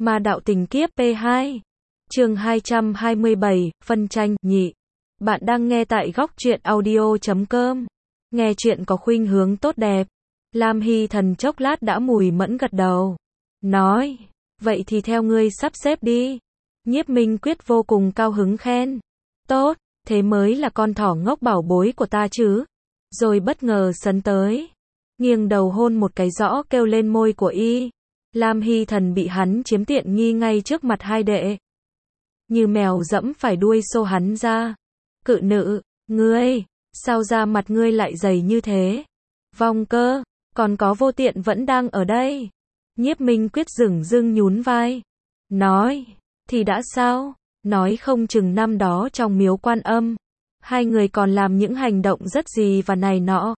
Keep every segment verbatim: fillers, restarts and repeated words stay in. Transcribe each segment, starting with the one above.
Ma đạo tình kiếp P hai. Chương hai trăm hai mươi bảy, phân tranh nhị. Bạn đang nghe tại góc truyện audio chấm com. Nghe chuyện có khuynh hướng tốt đẹp. Lam Hy Thần chốc lát đã mùi mẫn gật đầu. Nói, vậy thì theo ngươi sắp xếp đi. Nhiếp Minh Quyết vô cùng cao hứng khen. Tốt, thế mới là con thỏ ngốc bảo bối của ta chứ. Rồi bất ngờ sấn tới. Nghiêng đầu hôn một cái rõ kêu lên môi của y. Lam Hy Thần bị hắn chiếm tiện nghi ngay trước mặt hai đệ. Như mèo dẫm phải đuôi xô hắn ra. Cự nữ, ngươi, sao da mặt ngươi lại dày như thế? Vong Cơ, còn có Vô Tiện vẫn đang ở đây. Nhiếp Minh Quyết dửng dưng nhún vai. Nói, thì đã sao? Nói không chừng năm đó trong miếu Quan Âm, hai người còn làm những hành động rất gì và này nọ.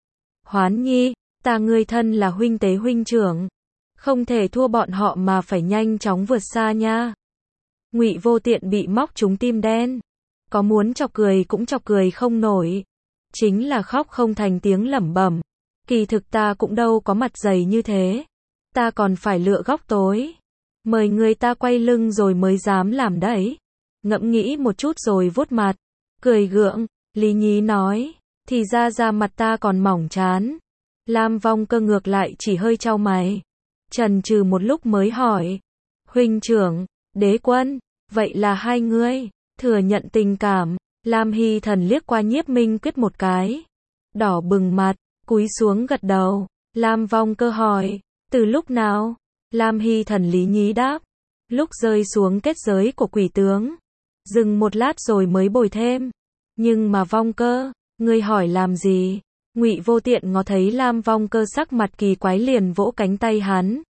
Hoán Nhi, ta ngươi thân là huynh tế huynh trưởng. Không thể thua bọn họ mà phải nhanh chóng vượt xa nha. Ngụy Vô Tiện bị móc trúng tim đen. Có muốn chọc cười cũng chọc cười không nổi. Chính là khóc không thành tiếng lẩm bẩm. Kỳ thực ta cũng đâu có mặt dày như thế. Ta còn phải lựa góc tối. Mời người ta quay lưng rồi mới dám làm đấy. Ngẫm nghĩ một chút rồi vuốt mặt. Cười gượng, Lý Nhí nói. Thì ra da mặt ta còn mỏng chán. Lam Vong Cơ ngược lại chỉ hơi chau mày. Chần chừ một lúc mới hỏi. Huynh trưởng, Đế Quân, vậy là hai ngươi thừa nhận tình cảm. Lam Hy Thần liếc qua Nhiếp Minh Quyết một cái. Đỏ bừng mặt, cúi xuống gật đầu. Lam Vong Cơ hỏi, từ lúc nào? Lam Hy Thần lý nhí đáp. Lúc rơi xuống kết giới của quỷ tướng. Dừng một lát rồi mới bồi thêm. Nhưng mà Vong Cơ, ngươi hỏi làm gì? Ngụy Vô Tiện ngó thấy Lam Vong Cơ sắc mặt kỳ quái liền vỗ cánh tay hắn.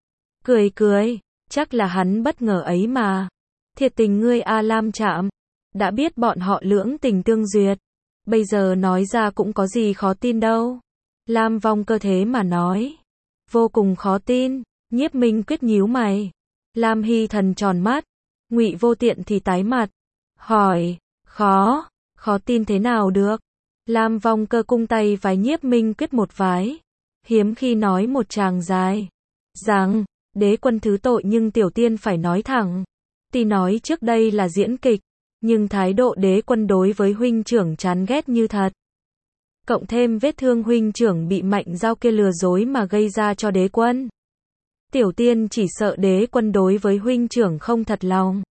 Cười cười, chắc là hắn bất ngờ ấy mà. Thiệt tình ngươi a Lam Trạm. Đã biết bọn họ lưỡng tình tương duyệt. Bây giờ nói ra cũng có gì khó tin đâu. Lam Vong Cơ thế mà nói. Vô cùng khó tin. Nhiếp Minh Quyết nhíu mày. Lam Hy Thần tròn mắt. Ngụy Vô Tiện thì tái mặt. Hỏi, khó, khó tin thế nào được? Lam Vong Cơ cung tay vái Nhiếp Minh Quyết một vái. Hiếm khi nói một tràng dài. Rằng, Đế Quân thứ tội nhưng tiểu tiên phải nói thẳng. Tuy nói trước đây là diễn kịch, nhưng thái độ Đế Quân đối với huynh trưởng chán ghét như thật. Cộng thêm vết thương huynh trưởng bị Mạnh Giao kia lừa dối mà gây ra cho Đế Quân. Tiểu tiên chỉ sợ Đế Quân đối với huynh trưởng không thật lòng.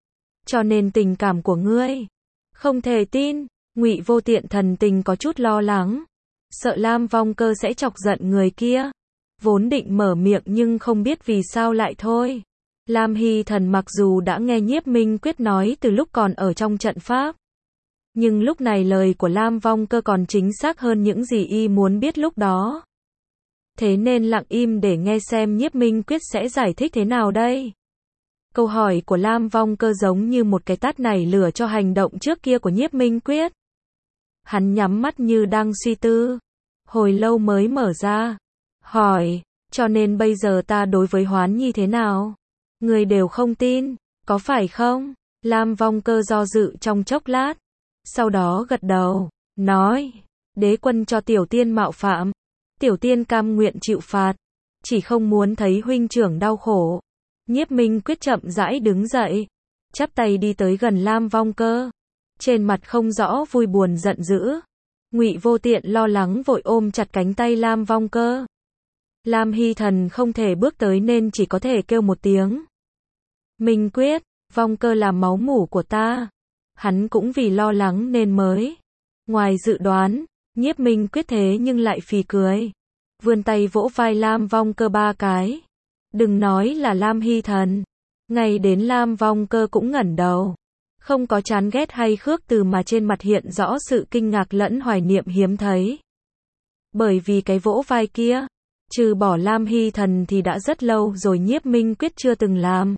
Cho nên tình cảm của ngươi không thể tin. Ngụy Vô Tiện thần tình có chút lo lắng. Sợ Lam Vong Cơ sẽ chọc giận người kia. Vốn định mở miệng nhưng không biết vì sao lại thôi. Lam Hy Thần mặc dù đã nghe Nhiếp Minh Quyết nói từ lúc còn ở trong trận pháp. Nhưng lúc này lời của Lam Vong Cơ còn chính xác hơn những gì y muốn biết lúc đó. Thế nên lặng im để nghe xem Nhiếp Minh Quyết sẽ giải thích thế nào đây. Câu hỏi của Lam Vong Cơ giống như một cái tát nảy lửa cho hành động trước kia của Nhiếp Minh Quyết. Hắn nhắm mắt như đang suy tư. Hồi lâu mới mở ra. Hỏi, cho nên bây giờ ta đối với Hoán Nhi thế nào? Người đều không tin, có phải không? Lam Vong Cơ do dự trong chốc lát. Sau đó gật đầu, nói, Đế Quân cho tiểu tiên mạo phạm. Tiểu tiên cam nguyện chịu phạt. Chỉ không muốn thấy huynh trưởng đau khổ. Nhiếp Minh Quyết chậm rãi đứng dậy. Chắp tay đi tới gần Lam Vong Cơ. Trên mặt không rõ vui buồn giận dữ. Ngụy Vô Tiện lo lắng vội ôm chặt cánh tay Lam Vong Cơ. Lam Hy Thần không thể bước tới nên chỉ có thể kêu một tiếng. Minh Quyết, Vong Cơ là máu mủ của ta. Hắn cũng vì lo lắng nên mới. Ngoài dự đoán, Nhiếp Minh Quyết thế nhưng lại phì cười. Vươn tay vỗ vai Lam Vong Cơ ba cái. Đừng nói là Lam Hy Thần. Ngay đến Lam Vong Cơ cũng ngẩng đầu. Không có chán ghét hay khước từ mà trên mặt hiện rõ sự kinh ngạc lẫn hoài niệm hiếm thấy. Bởi vì cái vỗ vai kia, trừ bỏ Lam Hy Thần thì đã rất lâu rồi Nhiếp Minh Quyết chưa từng làm.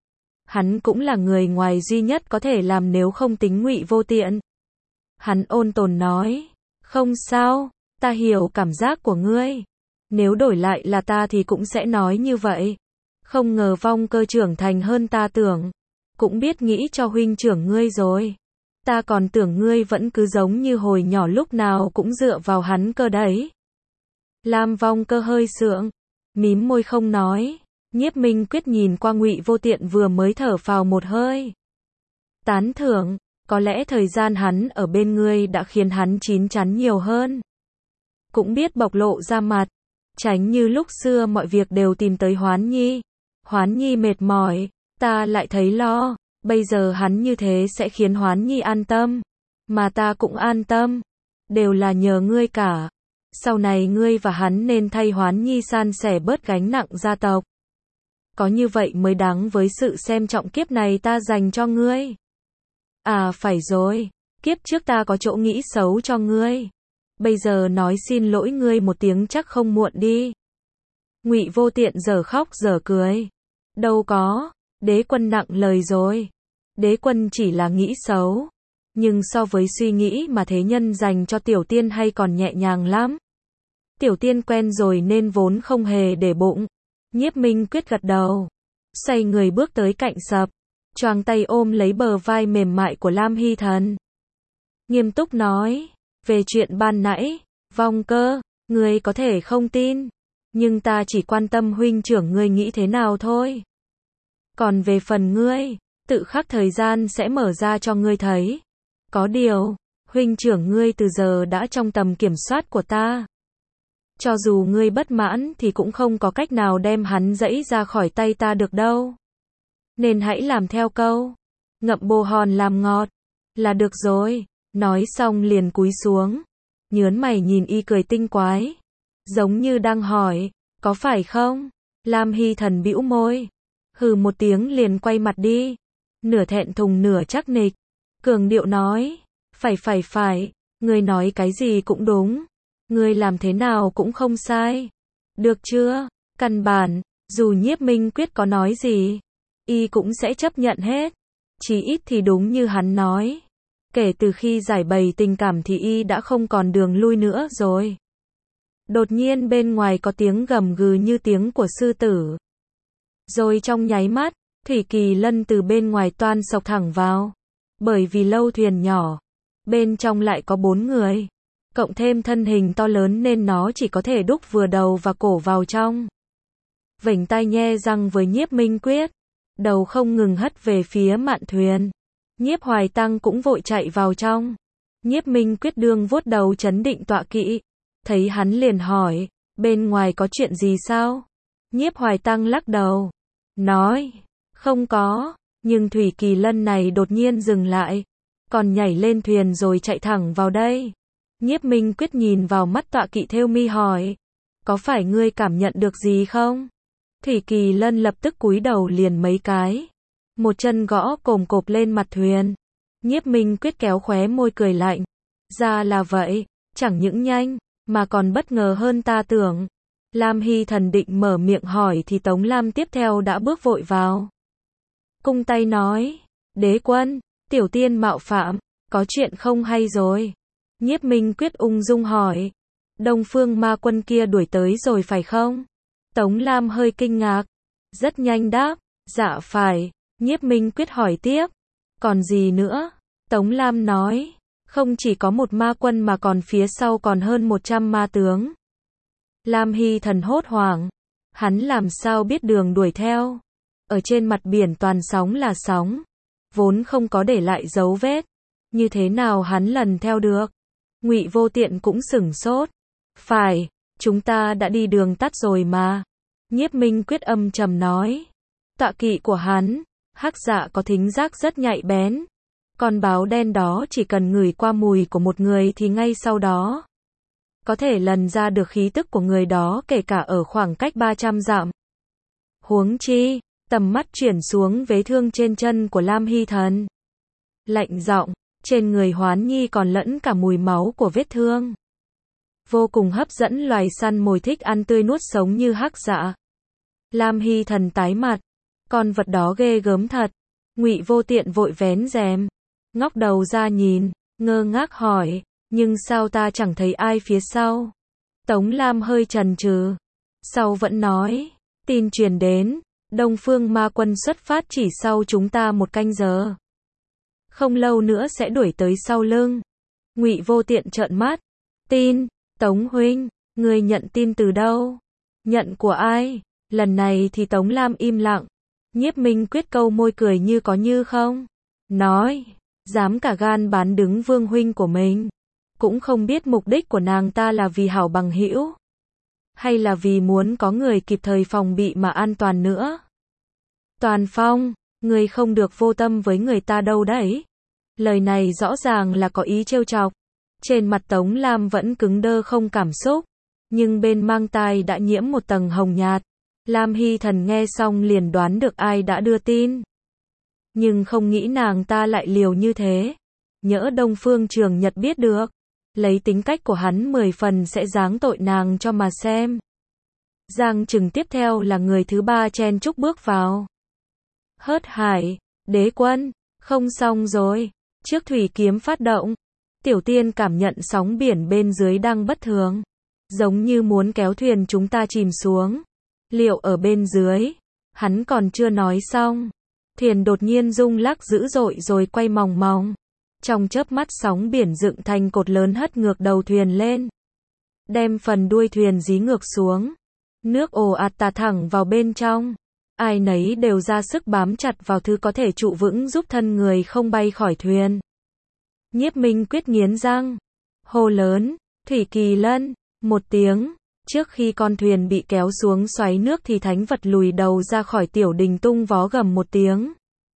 Hắn cũng là người ngoài duy nhất có thể làm nếu không tính Ngụy Vô Tiện. Hắn ôn tồn nói, không sao, ta hiểu cảm giác của ngươi. Nếu đổi lại là ta thì cũng sẽ nói như vậy. Không ngờ Vong Cơ trưởng thành hơn ta tưởng. Cũng biết nghĩ cho huynh trưởng ngươi rồi. Ta còn tưởng ngươi vẫn cứ giống như hồi nhỏ lúc nào cũng dựa vào hắn cơ đấy. Lam Vong Cơ hơi sượng, mím môi không nói. Nhiếp Minh Quyết nhìn qua Ngụy Vô Tiện vừa mới thở phào một hơi. Tán thưởng, có lẽ thời gian hắn ở bên ngươi đã khiến hắn chín chắn nhiều hơn. Cũng biết bộc lộ ra mặt, tránh như lúc xưa mọi việc đều tìm tới Hoán Nhi. Hoán Nhi mệt mỏi, ta lại thấy lo, bây giờ hắn như thế sẽ khiến Hoán Nhi an tâm, mà ta cũng an tâm, đều là nhờ ngươi cả. Sau này ngươi và hắn nên thay Hoán Nhi san sẻ bớt gánh nặng gia tộc. Có như vậy mới đáng với sự xem trọng kiếp này ta dành cho ngươi. À phải rồi, kiếp trước ta có chỗ nghĩ xấu cho ngươi. Bây giờ nói xin lỗi ngươi một tiếng chắc không muộn đi. Ngụy Vô Tiện giờ khóc giờ cười. Đâu có, đế quân nặng lời rồi. Đế quân chỉ là nghĩ xấu. Nhưng so với suy nghĩ mà thế nhân dành cho tiểu tiên hay còn nhẹ nhàng lắm. Tiểu tiên quen rồi nên vốn không hề để bụng. Nhiếp Minh Quyết gật đầu. Xoay người bước tới cạnh sập. Choàng tay ôm lấy bờ vai mềm mại của Lam Hy Thần. Nghiêm túc nói. Về chuyện ban nãy, Vong Cơ, ngươi có thể không tin. Nhưng ta chỉ quan tâm huynh trưởng ngươi nghĩ thế nào thôi. Còn về phần ngươi, tự khắc thời gian sẽ mở ra cho ngươi thấy. Có điều, huynh trưởng ngươi từ giờ đã trong tầm kiểm soát của ta. Cho dù ngươi bất mãn thì cũng không có cách nào đem hắn dẫy ra khỏi tay ta được đâu. Nên hãy làm theo câu. Ngậm bồ hòn làm ngọt. Là được rồi. Nói xong liền cúi xuống. Nhớn mày nhìn y cười tinh quái. Giống như đang hỏi. Có phải không? Lam Hy Thần bĩu môi. Hừ một tiếng liền quay mặt đi. Nửa thẹn thùng nửa chắc nịch. Cường điệu nói. Phải phải phải. Ngươi nói cái gì cũng đúng. Ngươi làm thế nào cũng không sai. Được chưa? Căn bản, dù Nhiếp Minh Quyết có nói gì, y cũng sẽ chấp nhận hết. Chỉ ít thì đúng như hắn nói. Kể từ khi giải bày tình cảm thì y đã không còn đường lui nữa rồi. Đột nhiên bên ngoài có tiếng gầm gừ như tiếng của sư tử. Rồi trong nháy mắt, Thủy Kỳ Lân từ bên ngoài toan sộc thẳng vào. Bởi vì lâu thuyền nhỏ, bên trong lại có bốn người. Cộng thêm thân hình to lớn nên nó chỉ có thể đúc vừa đầu và cổ vào trong. Vểnh tai nhe răng với Nhiếp Minh Quyết. Đầu không ngừng hất về phía mạn thuyền. Nhiếp Hoài Tăng cũng vội chạy vào trong. Nhiếp Minh Quyết đương vuốt đầu trấn định tọa kỵ. Thấy hắn liền hỏi, bên ngoài có chuyện gì sao? Nhiếp Hoài Tăng lắc đầu. Nói, không có, nhưng Thủy Kỳ Lân này đột nhiên dừng lại. Còn nhảy lên thuyền rồi chạy thẳng vào đây. Nhiếp Minh Quyết nhìn vào mắt tọa kỵ thêu mi hỏi. Có phải ngươi cảm nhận được gì không? Thủy Kỳ Lân lập tức cúi đầu liền mấy cái. Một chân gõ cồm cộp lên mặt thuyền. Nhiếp Minh Quyết kéo khóe môi cười lạnh. Ra là vậy, chẳng những nhanh, mà còn bất ngờ hơn ta tưởng. Lam Hy Thần định mở miệng hỏi thì Tống Lam tiếp theo đã bước vội vào. Cung tay nói, đế quân, tiểu tiên mạo phạm, có chuyện không hay rồi. Nhiếp Minh Quyết ung dung hỏi, Đông Phương ma quân kia đuổi tới rồi phải không? Tống Lam hơi kinh ngạc, rất nhanh đáp, dạ phải. Nhiếp Minh Quyết hỏi tiếp, còn gì nữa? Tống Lam nói, không chỉ có một ma quân mà còn phía sau còn hơn một trăm ma tướng. Lam Hy Thần hốt hoảng, hắn làm sao biết đường đuổi theo? Ở trên mặt biển toàn sóng là sóng, vốn không có để lại dấu vết, như thế nào hắn lần theo được? Ngụy Vô Tiện cũng sửng sốt. Phải, chúng ta đã đi đường tắt rồi mà. Nhiếp Minh Quyết âm trầm nói. Tọa kỵ của hắn, hắc dạ có thính giác rất nhạy bén. Con báo đen đó chỉ cần ngửi qua mùi của một người thì ngay sau đó có thể lần ra được khí tức của người đó kể cả ở khoảng cách ba trăm dặm. Huống chi, tầm mắt chuyển xuống vết thương trên chân của Lam Hy Thần. Lạnh giọng, trên người Hoán Nhi còn lẫn cả mùi máu của vết thương. Vô cùng hấp dẫn loài săn mồi thích ăn tươi nuốt sống như hắc dạ. Lam Hy Thần tái mặt, con vật đó ghê gớm thật. Ngụy Vô Tiện vội vén rèm, ngóc đầu ra nhìn, ngơ ngác hỏi, nhưng sao ta chẳng thấy ai phía sau? Tống Lam hơi chần chừ, sau vẫn nói, tin truyền đến, Đông Phương ma quân xuất phát chỉ sau chúng ta một canh giờ. Không lâu nữa sẽ đuổi tới sau lưng. Ngụy Vô Tiện trợn mắt, tin, Tống huynh, ngươi nhận tin từ đâu? Nhận của ai? Lần này thì Tống Lam im lặng. Nhiếp Minh Quyết câu môi cười như có như không. Nói, dám cả gan bán đứng Vương huynh của mình. Cũng không biết mục đích của nàng ta là vì hảo bằng hữu, hay là vì muốn có người kịp thời phòng bị mà an toàn nữa. Toàn Phong, ngươi không được vô tâm với người ta đâu đấy. Lời này rõ ràng là có ý trêu chọc. Trên mặt Tống Lam vẫn cứng đơ không cảm xúc, nhưng bên mang tai đã nhiễm một tầng hồng nhạt. Lam Hy Thần nghe xong liền đoán được ai đã đưa tin. Nhưng không nghĩ nàng ta lại liều như thế. Nhỡ Đông Phương Trường Nhật biết được, lấy tính cách của hắn mười phần sẽ giáng tội nàng cho mà xem. Giang Trừng tiếp theo là người thứ ba chen chúc bước vào. Hớt Hải, Đế Quân, không xong rồi. Trước thủy kiếm phát động, Tiểu Tiên cảm nhận sóng biển bên dưới đang bất thường, giống như muốn kéo thuyền chúng ta chìm xuống. Liệu ở bên dưới? Hắn còn chưa nói xong, thuyền đột nhiên rung lắc dữ dội rồi quay mòng mòng. Trong chớp mắt sóng biển dựng thành cột lớn hất ngược đầu thuyền lên, đem phần đuôi thuyền dí ngược xuống. Nước ồ ạt tạt thẳng vào bên trong. Ai nấy đều ra sức bám chặt vào thứ có thể trụ vững giúp thân người không bay khỏi thuyền. Nhiếp Minh Quyết nghiến răng, hô lớn, Thủy Kỳ Lân, một tiếng. Trước khi con thuyền bị kéo xuống xoáy nước thì thánh vật lùi đầu ra khỏi tiểu đình tung vó gầm một tiếng,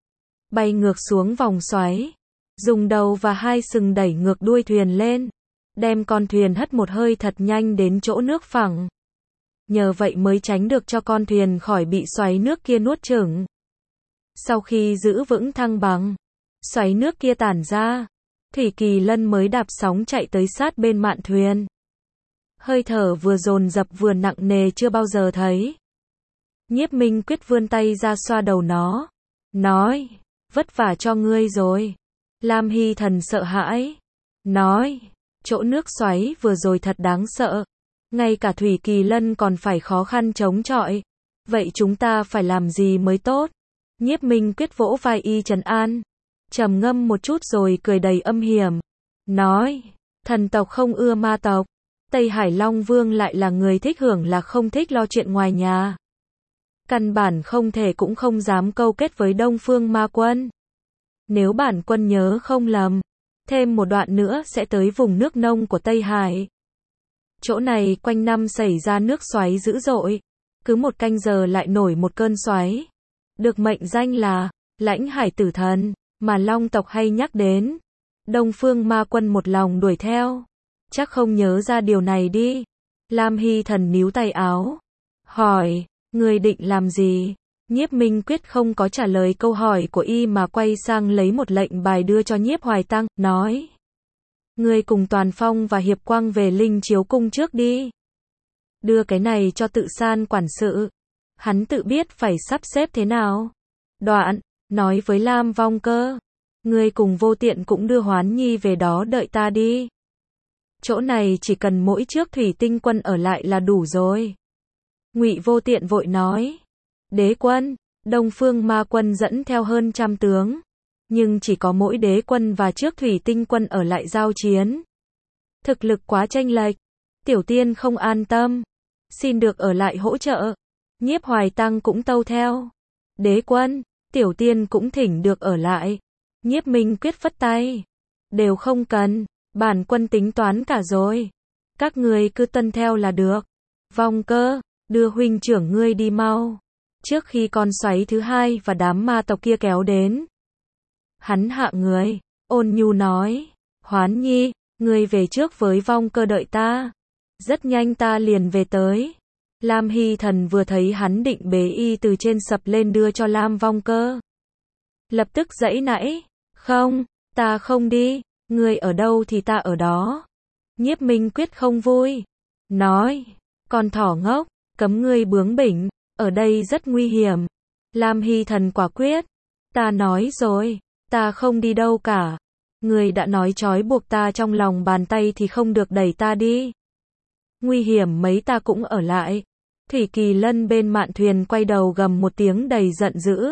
bay ngược xuống vòng xoáy, dùng đầu và hai sừng đẩy ngược đuôi thuyền lên, đem con thuyền hất một hơi thật nhanh đến chỗ nước phẳng. Nhờ vậy mới tránh được cho con thuyền khỏi bị xoáy nước kia nuốt chửng. Sau khi giữ vững thăng bằng, xoáy nước kia tản ra, Thủy Kỳ Lân mới đạp sóng chạy tới sát bên mạn thuyền. Hơi thở vừa dồn dập vừa nặng nề chưa bao giờ thấy. Nhiếp Minh Quyết vươn tay ra xoa đầu nó, nói, vất vả cho ngươi rồi. Lam Hy Thần sợ hãi, nói, chỗ nước xoáy vừa rồi thật đáng sợ. Ngay cả Thủy Kỳ Lân còn phải khó khăn chống chọi. Vậy chúng ta phải làm gì mới tốt? Nhiếp Minh Quyết vỗ vai y trấn an, trầm ngâm một chút rồi cười đầy âm hiểm, nói, thần tộc không ưa ma tộc. Tây Hải Long Vương lại là người thích hưởng là không thích lo chuyện ngoài nhà. Căn bản không thể cũng không dám câu kết với Đông Phương Ma Quân. Nếu bản quân nhớ không lầm, thêm một đoạn nữa sẽ tới vùng nước nông của Tây Hải. Chỗ này quanh năm xảy ra nước xoáy dữ dội, cứ một canh giờ lại nổi một cơn xoáy. Được mệnh danh là Lãnh Hải Tử Thần, mà Long tộc hay nhắc đến. Đông Phương Ma Quân một lòng đuổi theo, chắc không nhớ ra điều này đi. Lam Hy Thần níu tay áo, hỏi, ngươi định làm gì? Nhiếp Minh Quyết không có trả lời câu hỏi của y mà quay sang lấy một lệnh bài đưa cho Nhiếp Hoài Tăng, nói, ngươi cùng Toàn Phong và Hiệp Quang về Linh Chiếu Cung trước đi. Đưa cái này cho Tự San quản sự, hắn tự biết phải sắp xếp thế nào. Đoạn, nói với Lam Vong Cơ, ngươi cùng Vô Tiện cũng đưa Hoán Nhi về đó đợi ta đi. Chỗ này chỉ cần mỗi trước Thủy Tinh Quân ở lại là đủ rồi. Ngụy Vô Tiện vội nói, Đế Quân, Đông Phương Ma Quân dẫn theo hơn trăm tướng, nhưng chỉ có mỗi Đế Quân và trước Thủy Tinh Quân ở lại giao chiến. Thực lực quá chênh lệch, Tiểu Tiên không an tâm, xin được ở lại hỗ trợ. Nhiếp Hoài Tăng cũng tâu theo, Đế Quân, Tiểu Tiên cũng thỉnh được ở lại. Nhiếp Minh Quyết phất tay, đều không cần, bản quân tính toán cả rồi. Các người cứ tuân theo là được. Vong Cơ, đưa huynh trưởng ngươi đi mau, trước khi con xoáy thứ hai và đám ma tộc kia kéo đến. Hắn hạ người, ôn nhu nói, Hoán Nhi, ngươi về trước với Vong Cơ đợi ta. Rất nhanh ta liền về tới. Lam Hy Thần vừa thấy hắn định bế y từ trên sập lên đưa cho Lam Vong Cơ, lập tức giãy nãy, không, ta không đi, ngươi ở đâu thì ta ở đó. Nhiếp Minh Quyết không vui, nói, con thỏ ngốc, cấm ngươi bướng bỉnh, ở đây rất nguy hiểm. Lam Hy Thần quả quyết, ta nói rồi, ta không đi đâu cả. Ngươi đã nói trói buộc ta trong lòng bàn tay thì không được đẩy ta đi. Nguy hiểm mấy ta cũng ở lại. Thủy Kỳ Lân bên mạn thuyền quay đầu gầm một tiếng đầy giận dữ.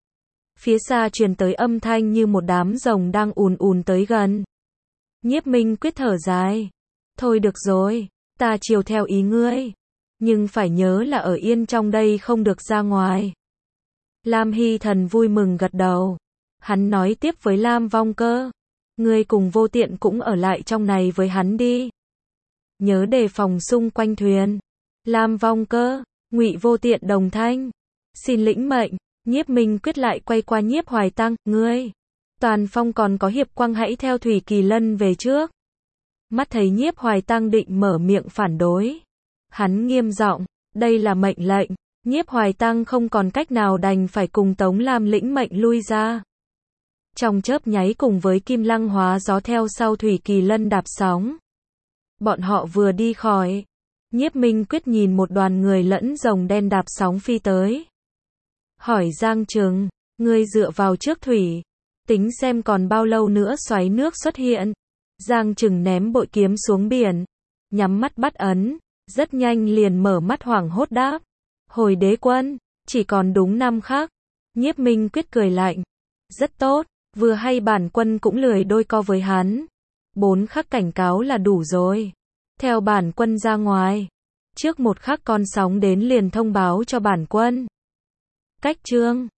Phía xa truyền tới âm thanh như một đám rồng đang ùn ùn tới gần. Nhiếp Minh Quyết thở dài, thôi được rồi, ta chiều theo ý ngươi. Nhưng phải nhớ là ở yên trong đây không được ra ngoài. Lam Hy Thần vui mừng gật đầu. Hắn nói tiếp với Lam Vong Cơ. Ngươi cùng Vô Tiện cũng ở lại trong này với hắn đi. Nhớ đề phòng xung quanh thuyền. Lam Vong Cơ, Ngụy Vô Tiện đồng thanh. Xin lĩnh mệnh. Nhiếp Minh Quyết lại quay qua Nhiếp Hoài Tăng. Ngươi, Toàn Phong còn có Hiệp Quang hãy theo Thủy Kỳ Lân về trước. Mắt thấy Nhiếp Hoài Tăng định mở miệng phản đối. Hắn nghiêm giọng, đây là mệnh lệnh. Nhiếp Hoài Tăng không còn cách nào đành phải cùng Tống Lam lĩnh mệnh lui ra. Trong chớp nháy cùng với Kim Lăng hóa gió theo sau Thủy Kỳ Lân đạp sóng. Bọn họ vừa đi khỏi. Nhiếp Minh Quyết nhìn một đoàn người lẫn rồng đen đạp sóng phi tới. Hỏi Giang Trừng, ngươi dựa vào trước thủy. Tính xem còn bao lâu nữa xoáy nước xuất hiện. Giang Trừng ném bội kiếm xuống biển. Nhắm mắt bắt ấn. Rất nhanh liền mở mắt hoảng hốt đáp. Hồi đế quân, chỉ còn đúng năm khắc. Nhiếp Minh Quyết cười lạnh. Rất tốt, vừa hay bản quân cũng lười đôi co với hắn. Bốn khắc cảnh cáo là đủ rồi. Theo bản quân ra ngoài. Trước một khắc con sóng đến liền thông báo cho bản quân. Cách chương